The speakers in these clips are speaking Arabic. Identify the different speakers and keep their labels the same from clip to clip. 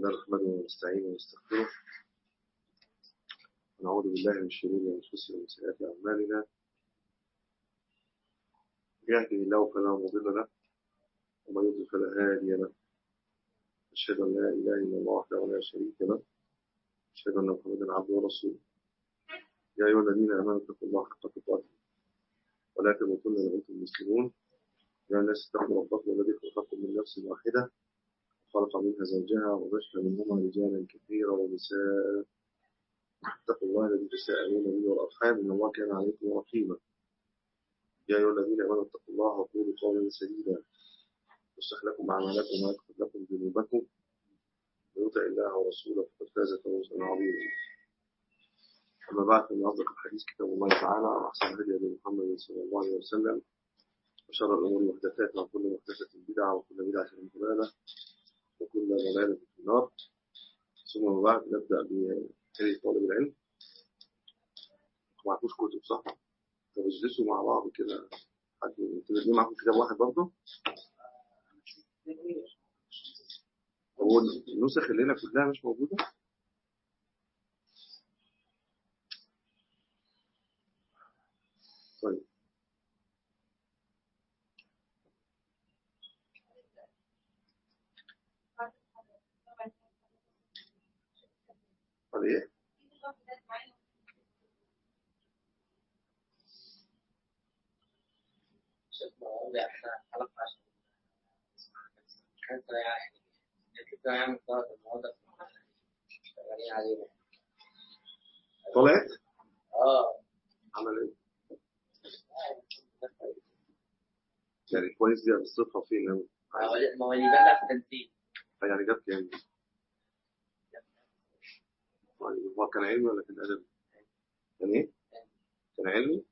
Speaker 1: لله نحمده ونستعينه ونستغفره ونعوذ بالله من شرور أنفسنا ومن سيئات أعمالنا. يهده الله فلا مضل له ومن يضلل فلا هادي له. أشهد أن لا إله إلا الله وحده لا شريك له. أشهد أن محمدا عبده ورسوله. يا أيها الذين آمنوا اتقوا الله حق تقاته ولا تموتن إلا وأنتم مسلمون. يا الناس اتقوا ربكم الذي خلقكم من نفس واحدة وخلق منها زوجها وبث منهما رجالا كثيرا ونساء. اتقوا الله الذي تساءلون به والأرحام إن الله كان عليكم رقيبا. يا أيها الذين آمنوا اتقوا الله وقولوا قولا سديدا يصلح لكم أعمالكم ويغفر لكم ذنوبكم ومن يطع الله ورسوله فقد فاز فوزا عظيما. أما بعد فإن أصدق الحديث كتاب الله تعالى وأحسن الهدي هدي محمد صلى الله عليه وسلم وشر الأمور محدثاتها وكل محدثة بدعة وكل بدعة ضلالة وكل ضلالة في النار. ثم بعد نبدأ بتاريخ طالب العلم. معكوش كتب صح؟ طب اجلسوا مع بعض كده. حد انتوا معكم كتاب واحد برضه؟ هو النسخ اللي هنا كلها مش موجودة؟ طيب ايه؟ طلعت؟ عمل ايه؟ يعني كويس دي الصفة فين؟
Speaker 2: ما هو اللي بقى في تنسيق.
Speaker 1: يعني جاب كام؟ هو كان علمي ولا كان أدبي؟ كان ايه؟ كان علمي؟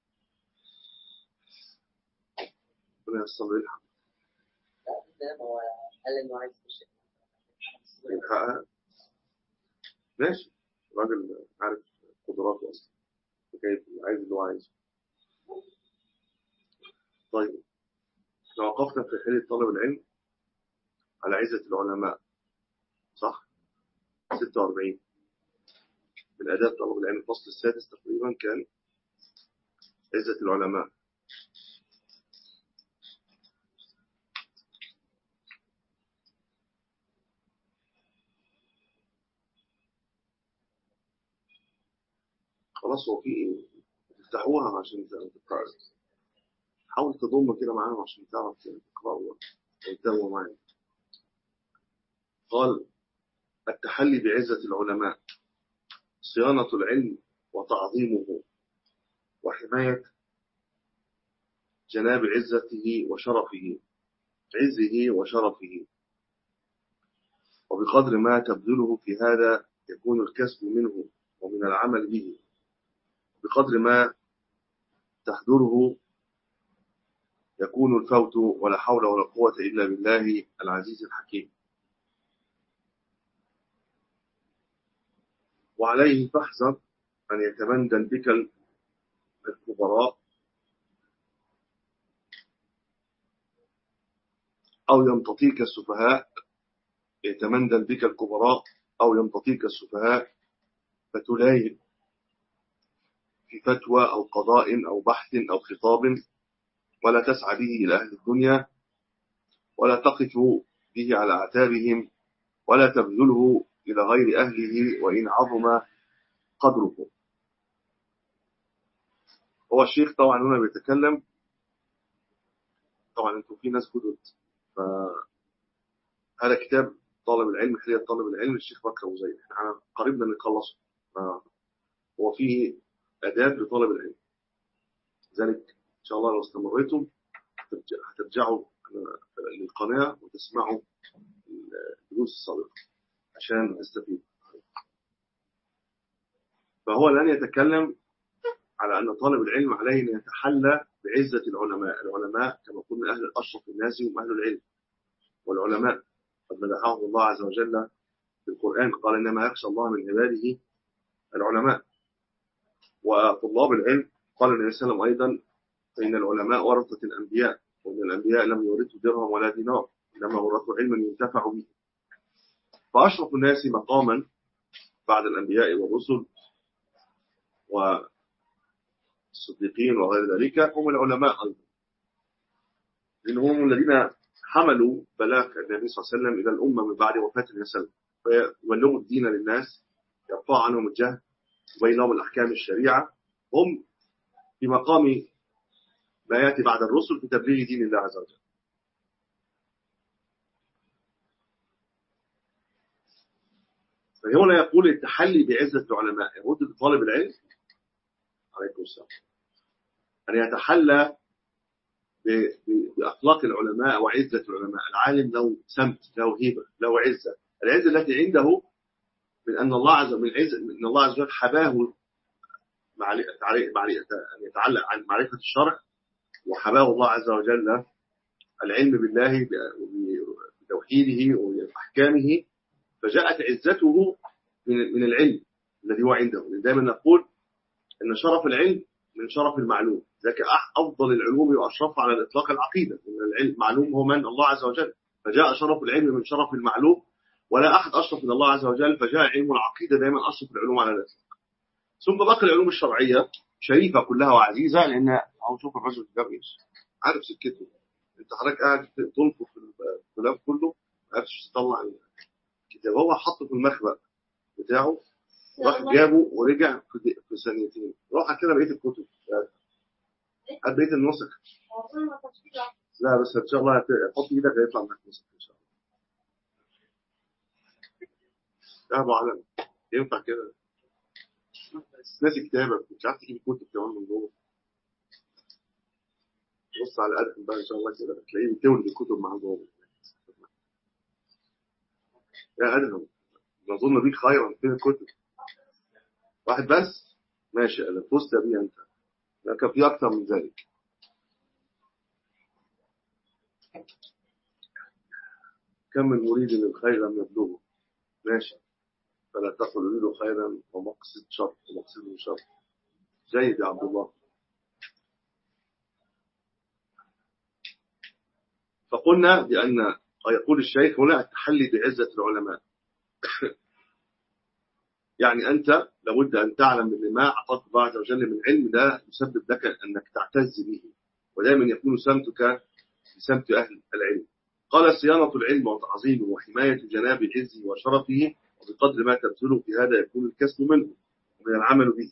Speaker 1: ربنا ييسر له يلحق.
Speaker 2: لا هو قال انه عايز يخش
Speaker 1: يلحقها؟ ماشي. الراجل عارف قدراته أصلا. كيف عايز اللي هو عايزه. طيب احنا وقفنا في حالة طالب العلم على عزة العلماء صح؟ 46 من آداب طالب العلم الفصل السادس تقريبا كان عزة العلماء. خلاص هو في ايه؟ تفتحوها عشان تقرأ. حاول تضم كده معاهم عشان تعرف تقرأوا وتداوموا معايا. قال التحلي بعزة العلماء صيانة العلم وتعظيمه وحماية جناب عزته وشرفه عزه وشرفه، وبقدر ما تبذله في هذا يكون الكسب منه ومن العمل به، بقدر ما تحضره يكون الفوت ولا حول ولا قوة إلا بالله العزيز الحكيم. وعليه فاحذر أن يتمندل بك الكبراء أو يمتطيك السفهاء. يتمندل بك الكبراء أو يمتطيك السفهاء فتلاين في فتوى أو قضاء أو بحث أو خطاب، ولا تسعى به إلى أهل الدنيا، ولا تقف به على أعتابهم، ولا تبذله إلى غير أهله وإن عظم قدره. هو الشيخ طبعا هنا بيتكلم، طبعا انتم في ناس جدد، فهذا كتاب طالب العلم حلية طالب العلم الشيخ بكر أبو زيد، احنا قريبا نخلصه. هو فيه آداب لطالب العلم، لذلك إن شاء الله لو استمريتم هترجعوا للقناة وتسمعوا الدروس السابقة عشان تستفيدوا. فهو الآن يتكلم على أن طالب العلم عليه أن يتحلى بعزة العلماء. العلماء كما قلنا أهل أشرف الناس هم أهل العلم، والعلماء قد مدحهم الله عز وجل في القرآن، قال إنما يخشى الله من عباده العلماء. وطلاب العلم قال النبي صلى الله عليه وسلم أيضا فإن العلماء ورثة الأنبياء، وأن الأنبياء لم يورثوا درهم ولا دينار، إنما ورثوا علما ينتفع به. فأشرف الناس مقاما بعد الأنبياء والرسل والصديقين وغير ذلك هم العلماء أيضا، لأنهم الذين حملوا بلاغ النبي صلى الله عليه وسلم إلى الأمة من بعد وفاة النبي صلى الله عليه وسلم، فيبلغوا الدين للناس، يرفع عنهم الجهل وبين لهم الأحكام الشريعة، هم في مقام ما يأتي بعد الرسل في تبليغ دين الله عز وجل. فهنا يقول التحلي بعزة العلماء، يرد لطالب العلم عليكم السلام أن يتحلى بأخلاق العلماء وعزة العلماء. العالم له سمت، له هيبة، له عزة، العزة التي عنده من أن الله عز وجل حباه أن يتعلق عن معرفة الشرع، وحباه الله عز وجل العلم بالله بتوحيده وأحكامه، فجاءت عزته من العلم الذي هو عنده. دائما نقول أن شرف العلم من شرف المعلوم، ذاك أفضل العلوم وأشرف على الإطلاق العقيدة، من العلم معلوم هو من الله عز وجل، فجاء شرف العلم من شرف المعلوم، ولا أحد أشرف من الله عز وجل، فجاء علم العقيدة دائما أشرف العلوم على الإطلاق. ثم باقي العلوم الشرعية شريفة كلها وعزيزة، لأن أو شوف الرجل الجريش عارف سكته، أنت حضرتك قاعد تنفخ في الكلام كله، ما عرفتش تطلع الكتاب، هو حطه في المخبأ بتاعه، راح جابه ورجع في ثانيتين، راح كده بقية الكتب قد بقية النسخ. لا بس إن شاء الله حط إيدك هيطلع معك نسخ إن شاء الله. يا أبو علم ينفع كده؟ ناسي كتابك مش عارف تجيب الكتب كمان من جوه. بص على الأدب بقى إن شاء الله كده تلاقيه بتولد الكتب مع جوه. يا أدهم نظن بيك خيرا، فين الكتب؟ واحد بس ماشي، أنا فزت بيه أنت، لكن في أكثر من ذلك. كم من مريد للخير لم يبلغه، ماشي، فلا تقل أريد خيرا ومقصد شر ومقصده شر. جيد يا عبد الله. فقلنا بأن يقول الشيخ هنا التحلي بعزة العلماء يعني أنت لابد أن تعلم أن ما أعطاك الله عز وجل من علم ده يسبب لك أنك تعتز به، ودائما يكون سمتك بسمت أهل العلم. قال صيانة العلم وتعظيمه وحماية جناب عزه وشرفه، وبقدر ما تبذله في هذا يكون الكسب منه ومن العمل به،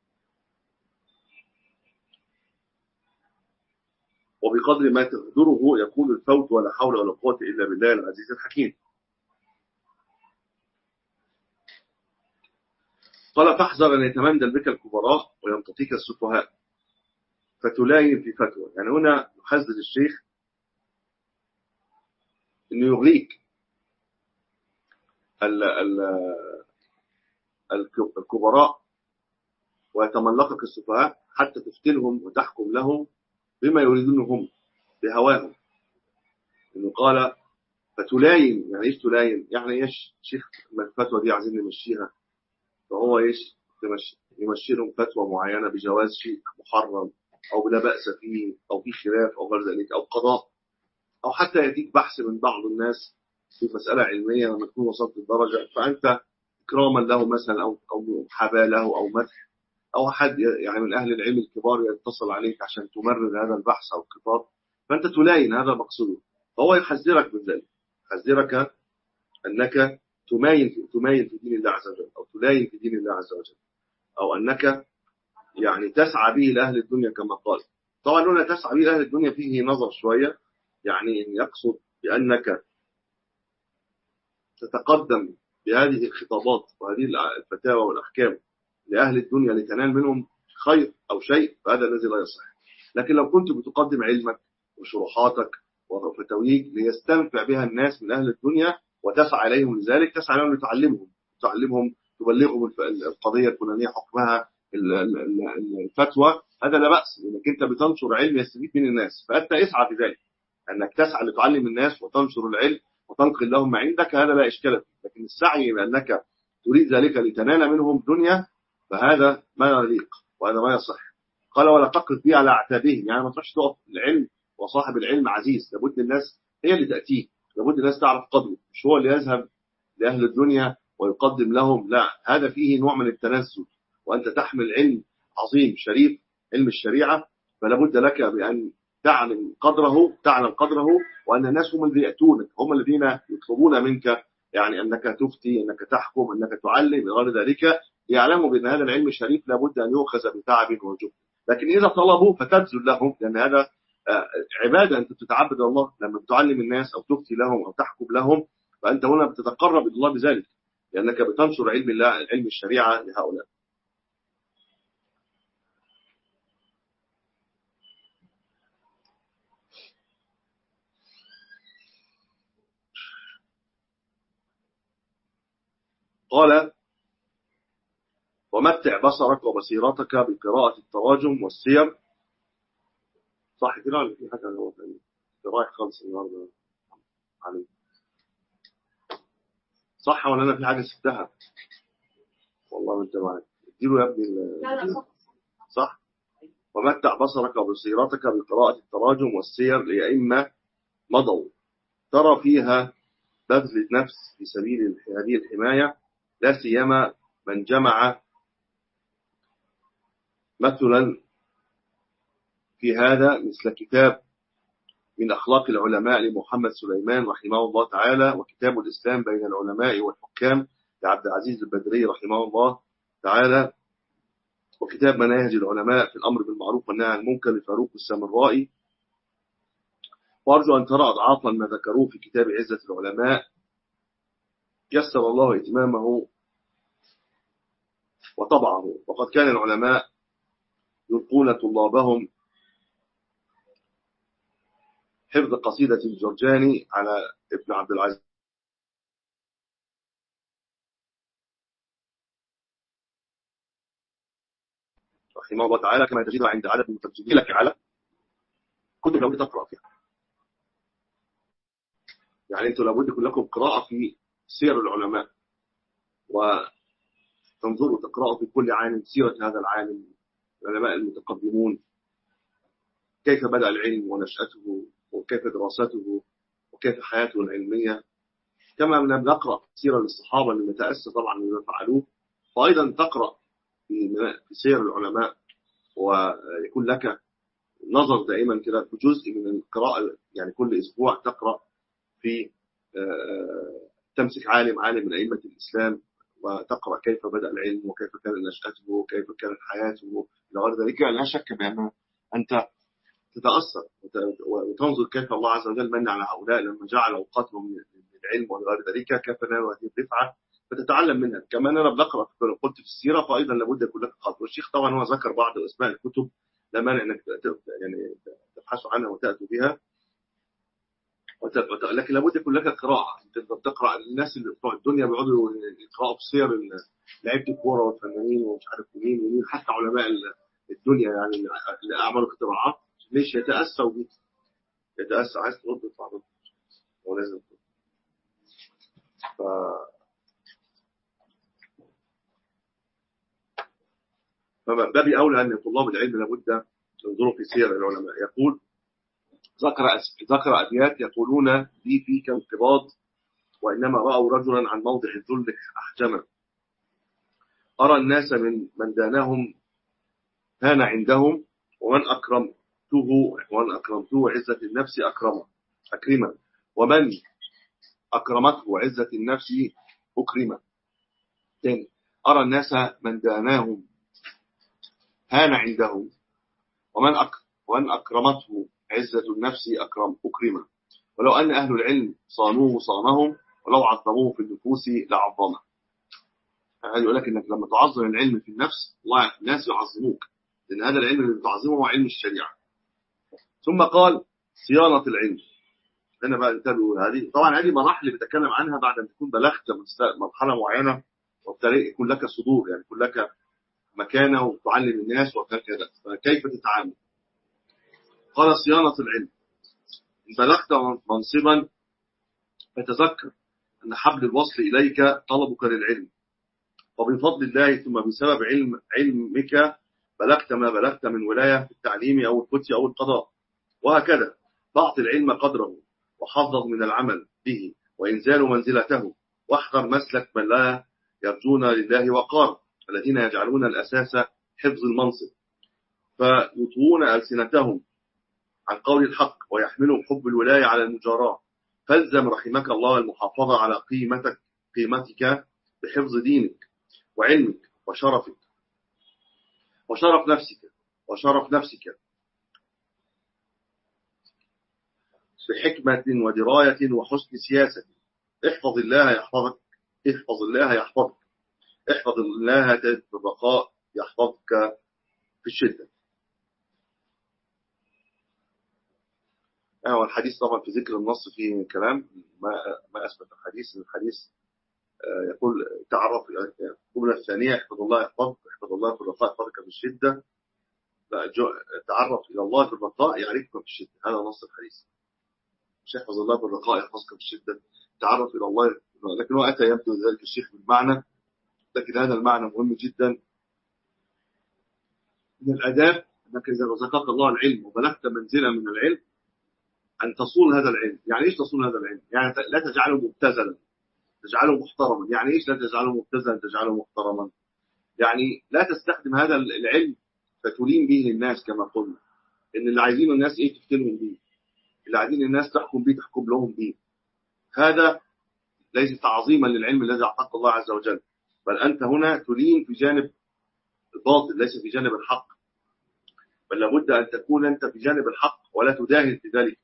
Speaker 1: وبقدر ما تقدره يكون الفوت ولا حول ولا قوة إلا بالله العزيز الحكيم. قال فاحذر أن يتمندل بك الكبراء ويمتطيك السفهاء فتلاين في فتوى. يعني هنا يحذر الشيخ أنه يغريك الكبراء ويتملقك السفهاء حتى تفتنهم وتحكم لهم بما يريدون هم بهواهم. إنه قال فتلاين، يعني إيش تلاين؟ يعني إيش شيخ ما الفتوى دي عايزين نمشيها، فهو إيش يمشي لهم فتوى معينة بجواز شيء محرم أو لا بأس فيه أو في خلاف أو غير ذلك أو قضاء، أو حتى يأتيك بحث من بعض الناس في مسألة علمية لما تكون وصلت الدرجة، فأنت إكراما له مثلا أو محاباة له أو مدح، أو حد يعني من أهل العلم الكبار يتصل عليك عشان تمرر هذا البحث أو الخطاب، فأنت تلاين هذا مقصوده. فهو يحذرك من ذلك، يحذرك أنك تماين في دين الله عز وجل، أو تلاين في دين الله عز وجل، أو أنك يعني تسعى به لأهل الدنيا كما قال. طبعا هنا تسعى به لأهل الدنيا فيه نظر شوية، يعني إن يقصد بأنك تتقدم بهذه الخطابات وهذه الفتاوى والأحكام لأهل الدنيا لتنال منهم خير أو شيء، فهذا الذي لا يصح. لكن لو كنت بتقدم علمك وشروحاتك وفتاويك ليستنفع بها الناس من أهل الدنيا وتسعى إليهم لذلك، تسعى إليهم تعلمهم تبلغهم القضية الفلانية حكمها الفتوى، هذا لا بأس، لأنك أنت بتنشر علم يستفيد من الناس، فأنت اسعى في ذلك أنك تسعى لتعلم الناس وتنشر العلم وتنقل لهم ما عندك، هذا لا إشكال فيه. لكن السعي بأنك تريد ذلك لتنال منهم دنيا فهذا ما يليق وهذا ما يصح. قال ولا تقف به على اعتابهم، يعني ما تروحش تقف العلم وصاحب العلم عزيز، لابد الناس هي اللي تأتيه، لابد الناس تعرف قدره، مش هو اللي يذهب لأهل الدنيا ويقدم لهم، لا، هذا فيه نوع من التنزل. وأنت تحمل علم عظيم شريف، علم الشريعة، فلا بد لك بأن تعلم قدره، وأن الناس هم الذين يأتونك، هم الذين يطلبون منك يعني أنك تفتي، أنك تحكم، أنك تعلم، غير ذلك، يعلموا بأن هذا العلم الشريف لابد أن يؤخذ بتعب وجهد. لكن إذا طلبوا فتبذل لهم، لأن هذا عبادة، أنت بتتعبد الله لما بتعلم الناس أو تفتي لهم أو تحكم لهم، فأنت هنا بتتقرب إلى الله بذلك، لأنك بتنشر علم الله، علم الشريعة لهؤلاء. قال: ومتع بصرك وبصيرتك بقراءة التراجم والسير. صح كده ولا في حاجة؟ هو رايح خالص النهارده علي، صح ولا أنا في حاجة سبتها؟ والله أنت معاك، اديله يا ابني.
Speaker 2: لا
Speaker 1: صح. ومتع بصرك وبصيرتك بقراءة التراجم والسير لأئمة مضوا، ترى فيها بذل النفس في سبيل هذه الحماية، لا سيما من جمع مثلا في هذا مثل كتاب من أخلاق العلماء لمحمد سليمان رحمه الله تعالى، وكتاب الإسلام بين العلماء والحكام لعبد العزيز البدري رحمه الله تعالى، وكتاب مناهج العلماء في الأمر بالمعروف والنهي عن المنكر لفاروق السامرائي. وأرجو أن ترى أضعافا ما ذكروه في كتاب عزة العلماء، يسر الله إتمامه وطبعه. وقد كان العلماء يلقون طلابهم حفظ قصيدة الجرجاني على ابن عبد العزيز رحمه الله تعالى، كما تجد عند عدد المترجمين لك على كتب لابد تقرأ فيها. يعني أنتم لابد يكون لكم قراءة في سير العلماء، وتنظروا تقرأوا في كل عالم سيرة هذا العالم، العلماء المتقدمون، كيف بدأ العلم ونشأته، وكيف دراسته، وكيف حياته العلمية. كما نقرأ سيرة للصحابة اللي نتأسى طبعا بما فعلوه، فأيضا تقرأ في سير العلماء، ويكون لك نظر دائما كده في جزء من القراءة، يعني كل أسبوع تقرأ في تمسك عالم من أئمة الإسلام، وتقرأ كيف بدأ العلم، وكيف كان نشأته، وكيف كانت حياته إلى غير ذلك. لا شك بأن أنت تتأثر وتنظر كيف الله عز وجل من على هؤلاء لما جعل أوقاتهم للعلم وغير ذلك، كيف نالوا هذه الدفعة، فتتعلم منها. كما أنا بقرأ قلت في السيرة، فأيضا لابد يكون لك قدر. والشيخ طبعا هو ذكر بعض أسماء الكتب، لا مانع أنك يعني تبحثوا عنها وتأتوا بها، لكن لابد يكون لك قراءة. أنت بتقرأ الناس اللي بتوع الدنيا بيقعدوا يقرأوا في سير لعيبة الكورة والفنانين ومش عارف مين ومين، حتى علماء الدنيا يعني اللي أعملوا اختراعات، ليش يتأسوا بيه؟ يتأسى. عايز ترد الطعام ولازم فباب أولى أن طلاب العلم لابد ينظروا في سير العلماء. يقول ذكر أبيات يقولون لي فيك انقباض، وإنما رأوا رجلا عن موضع الذل أحجما، أرى الناس من دانهم هان عندهم، ومن أكرمته عزة النفس أكرمه، ومن أكرمته عزة النفس أكرمه. تاني، أرى الناس من داناهم هان عندهم، ومن أكرمته عزة النفس أكرمه، ولو أن أهل العلم صانوه صانهم، ولو عظموه في النفوس لعظمه. يعني يقول لك إنك لما تعظم العلم في النفس، الله الناس يعظموك، لأن هذا العلم اللي بتعظمه هو علم الشريعة. ثم قال: صيانة العلم. هنا بقى انتبهوا، هذه طبعا هذه مراحل اللي بتكلم عنها بعد أن تكون بلغت مرحلة معينة، وبالتالي يكون لك صدور، يعني يكون لك مكانة وتعلم الناس وكذا، فكيف تتعامل؟ قال: صيانة العلم. إن بلغت منصبا فتذكر أن حبل الوصل إليك طلبك للعلم، وبفضل الله ثم بسبب علمك بلغت ما بلغت من ولاية في التعليم أو الفتي أو القضاء، وهكذا. فأعط العلم قدره، وحظه من العمل به، وإنزال منزلته، واحذر مسلك من لا يرجون لله وقار، الذين يجعلون الأساس حفظ المنصب فيطوون ألسنتهم عن قول الحق ويحملهم حب الولاية على المجاراة. فالزم رحمك الله المحافظة على قيمتك بحفظ دينك وعلمك وشرفك وشرف نفسك بحكمة ودراية وحسن سياسة. احفظ الله يحفظك، احفظ الله يحفظك، احفظ الله في الرخاء يحفظك في الشدة. الحديث طبعا في ذكر النص فيه كلام ما أثبت الحديث يقول تعرف الجملة الثانية احفظ الله يحفظك، احفظ الله في الرخاء يحفظك في الشدة. تعرف إلى الله في الرخاء يعرفك في الشدة، هذا نص الحديث. مش احفظ الله في الرخاء يحفظك في الشدة، تعرف إلى الله. لكن هو أتى يبدو ذلك الشيخ بالمعنى، لكن هذا المعنى مهم جدا. من الآداب أنك إذا رزقك الله العلم وبلغت منزلة من العلم أن تصون هذا العلم. يعني إيش تصون هذا العلم؟ يعني لا تجعله مبتذلا، تجعله محترما. يعني إيش لا تجعله مبتذلا تجعله محترما؟ يعني لا تستخدم هذا العلم فتلين به الناس كما قلنا، إن اللي عايزين الناس إيه تفتنهم به، اللي عايزين الناس تحكم به تحكم لهم به. هذا ليس تعظيما للعلم الذي أعطاك الله عز وجل، بل أنت هنا تلين في جانب الباطل ليس في جانب الحق. بل لابد أن تكون أنت في جانب الحق ولا تداهن في ذلك،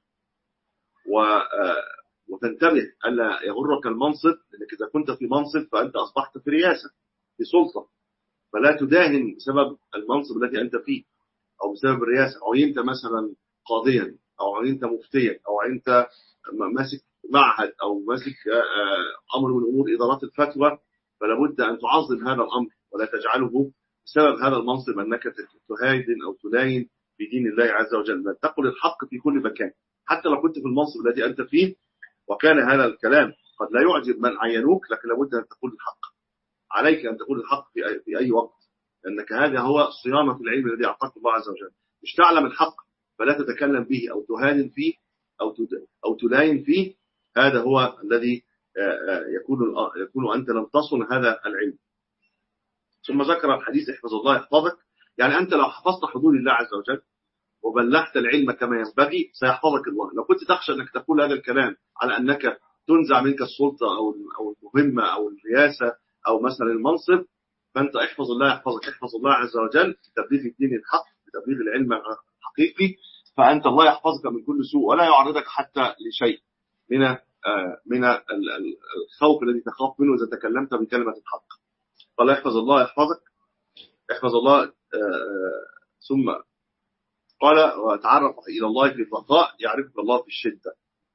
Speaker 1: وتنتبه ألا يغرك المنصب، لأنك إذا كنت في منصب فأنت أصبحت في رياسة في سلطة، فلا تداهن بسبب المنصب الذي أنت فيه أو بسبب الرياسة. أو أنت مثلا قاضيا أو أنت مفتيا أو أنت ماسك معهد أو ماسك أمر من أمور إدارات الفتوى، فلابد أن تعظم هذا الأمر ولا تجعله بسبب هذا المنصب أنك تهاجم أو تلاين بدين الله عز وجل. بل تقل الحق في كل مكان، حتى لو كنت في المنصب الذي أنت فيه وكان هذا الكلام قد لا يعجب من عينوك، لكن لابد أن تقول الحق. عليك أن تقول الحق في أي وقت، لأنك هذا هو صيانة العلم الذي أعطاك الله عز وجل. مش تعلم الحق فلا تتكلم به أو تهاجم فيه أو تلاين فيه، هذا هو الذي يكون أنت لم تصن هذا العلم. ثم ذكر الحديث احفظ الله يحفظك، يعني أنت لو حفظت حدود الله عز وجل وبلغت العلم كما ينبغي سيحفظك الله. لو كنت تخشى أنك تقول هذا الكلام على أنك تنزع منك السلطة أو المهمة أو الرياسة أو مثلا المنصب، فأنت احفظ الله يحفظك، احفظ الله عز وجل بتبليغ الدين الحق، بتبليغ العلم الحقيقي، فأنت الله يحفظك من كل سوء ولا يعرضك حتى لشيء من الخوف الذي تخاف منه إذا تكلمت بكلمة الحق. فالله يحفظ الله يحفظك، احفظ الله. ثم قال وتعرف إلى الله في الرخاء يعرفك الله في الشدة.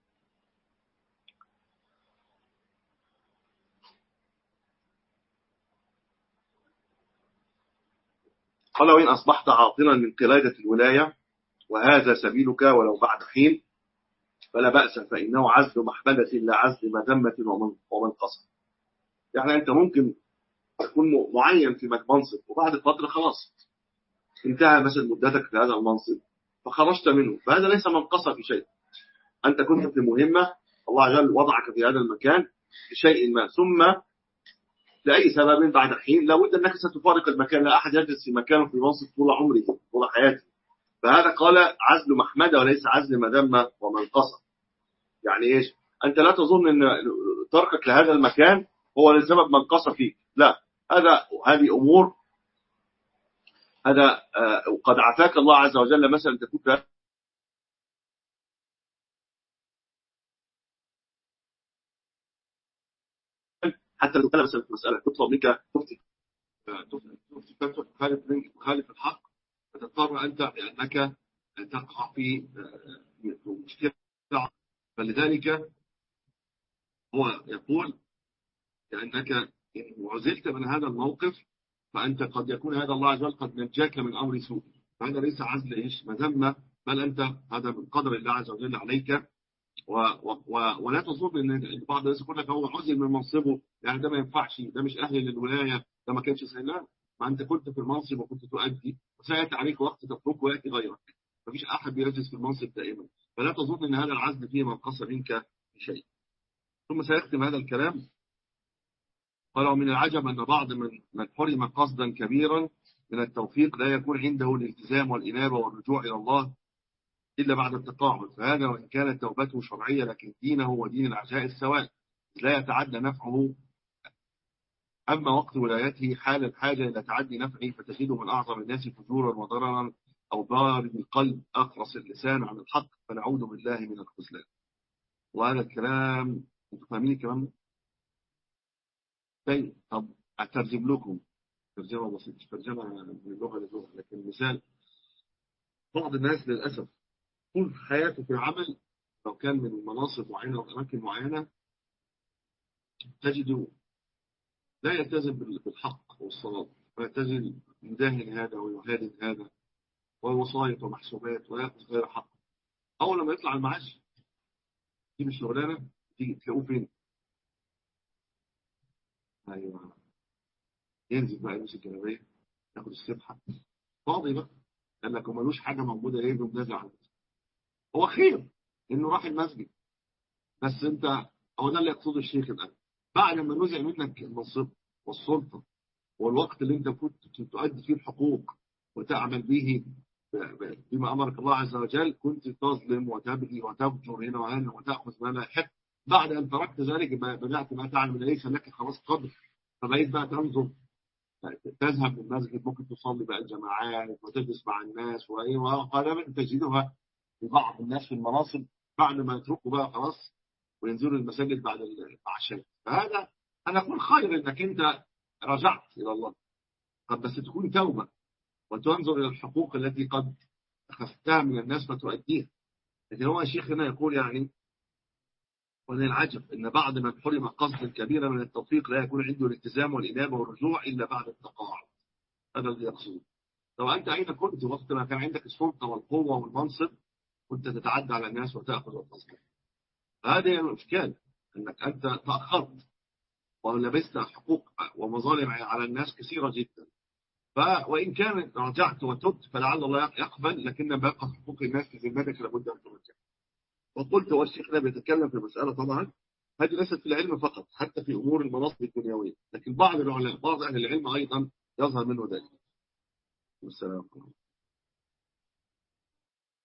Speaker 1: قال وإن أصبحت عاطلا من قلادة الولاية وهذا سبيلك ولو بعد حين فلا بأس، فإنه عزل محمدة لا عزل مذمة ومنقصة. يعني أنت ممكن تكون معين في منصب وبعد فترة خلاص انتهى مثلا مدتك في هذا المنصب فخرجت منه، فهذا ليس منقصة في شيء. أنت كنت في مهمة، الله عز وجل وضعك في هذا المكان بشيء ما، ثم لأي سبب بعد حين لابد أنك ستفارق المكان. لا أحد يجلس في مكانه في منصب طول عمره طول حياته. فهذا قال عزل محمدة وليس عزل مذمة ومنقصة. يعني إيش؟ أنت لا تظن أن تركك لهذا المكان هو لسبب منقصة فيك، لا. هذه أمور، هذا قد عافاك الله عز وجل مثلا تكون حتى لو مثلا في مسألة تطلب منك تخالف الحق، فتضطر أنت بأنك تقع في مشكلة. فلذلك هو يقول لأنك إن عزلت من هذا الموقف فأنت قد يكون هذا الله عز وجل قد نجاك من أمر سوء. فهذا ليس عزل إيش مذمة، بل أنت هذا من قدر الله عز وجل عليك. ولا تظن ان بعض الناس يقول لك هو عزل من منصبه يعني ده ما ينفعش، ده مش اهل للولايه، ده ما كانش سهل. ما انت كنت في المنصب وكنت تؤدي، وسياتي عليك وقت تترك وياتي غيرك. ما فيش احد بيجلس في المنصب دائما، فلا تظن ان هذا العزل فيه منقص منك بشيء. ثم سيختم هذا الكلام ولو من العجب أن بعض من حرم قصدا كبيرا من التوفيق لا يكون عنده الالتزام والإنابة والرجوع إلى الله إلا بعد التقاعد، فهذا وإن كانت توبته شرعية لكن دينه ودين العجائز سواء، لا يتعدى نفعه. أما وقت ولايته حال الحاجة إلى تعدي نفعه فتجده من أعظم الناس فجورا وضررا أو بارد القلب أخرس اللسان عن الحق، فنعوذ بالله من الخذلان. وهذا الكلام أنتم فاهمين الكلام؟ طيب طب أترجم لكم ترجمة بسيطة، ترجمة من اللغة للغة، لكن مثال بعض الناس للأسف طول حياته في العمل لو كان من مناصب معينة أو أماكن معينة تجده لا يلتزم بالحق والصواب، ويلتزم يداهن هذا ويهادن هذا ووصاية ومحسوبات ويأخذ غير حق. أول لما يطلع المعاش تجيب الشغلانة تيجي تلاقوه فين؟ أيوه ينزل بقى يمسك الجلابية ياخد السبحة فاضي بقى، قال لك ملوش حاجة موجودة إيه بمنازع عنه. هو خير إنه راح المسجد، بس أنت هو ده اللي يقصده الشيخ الآن. بعد ما نزع منك المنصب والسلطة والوقت اللي أنت كنت تؤدي فيه الحقوق وتعمل به بما أمرك الله عز وجل، كنت تظلم وتبغي وتفجر هنا وهنا وتأخذ ما لا يحق. بعد أن تركت ذلك بدأت ما تعلم ليس لك خلاص قدر، فبقيت بقى تنظر تذهب للمسجد، ممكن تصلي بقى الجماعات وتجلس مع الناس، وغالبا تجدها في بعض الناس في المناصب بعد ما يتركوا بقى خلاص وينزلوا المساجد بعد العشاء. فهذا أنا أقول خير إنك أنت رجعت إلى الله، قد بس تكون توبة وتنظر إلى الحقوق التي قد أخذتها من الناس فتؤديها. لكن هو الشيخ هنا يقول يعني ومن العجب أن بعض من حرم قصدا كبيرا من التوفيق لا يكون عنده الالتزام والإنابة والرجوع إلا بعد التقاعد. هذا الذي يقصده. لو أنت أين كنت وقت ما كان عندك السلطة والقوة والمنصب كنت تتعدى على الناس وتأخذ وتصدر. هذه هي الإشكال، أنك أنت تأخرت ولبست حقوق ومظالم على الناس كثيرة جدا. وإن كان رجعت وتبت فلعل الله يقبل، لكن بقى حقوق الناس في ذمتك لابد أن ترجع. وقلت والشيخ ده بيتكلم في مسألة طبعا هذه ليست في العلم فقط، حتى في أمور المناصب الدنيوية، لكن بعض العلماء بعض أهل العلم أيضا يظهر منه ذلك. والسلام عليكم.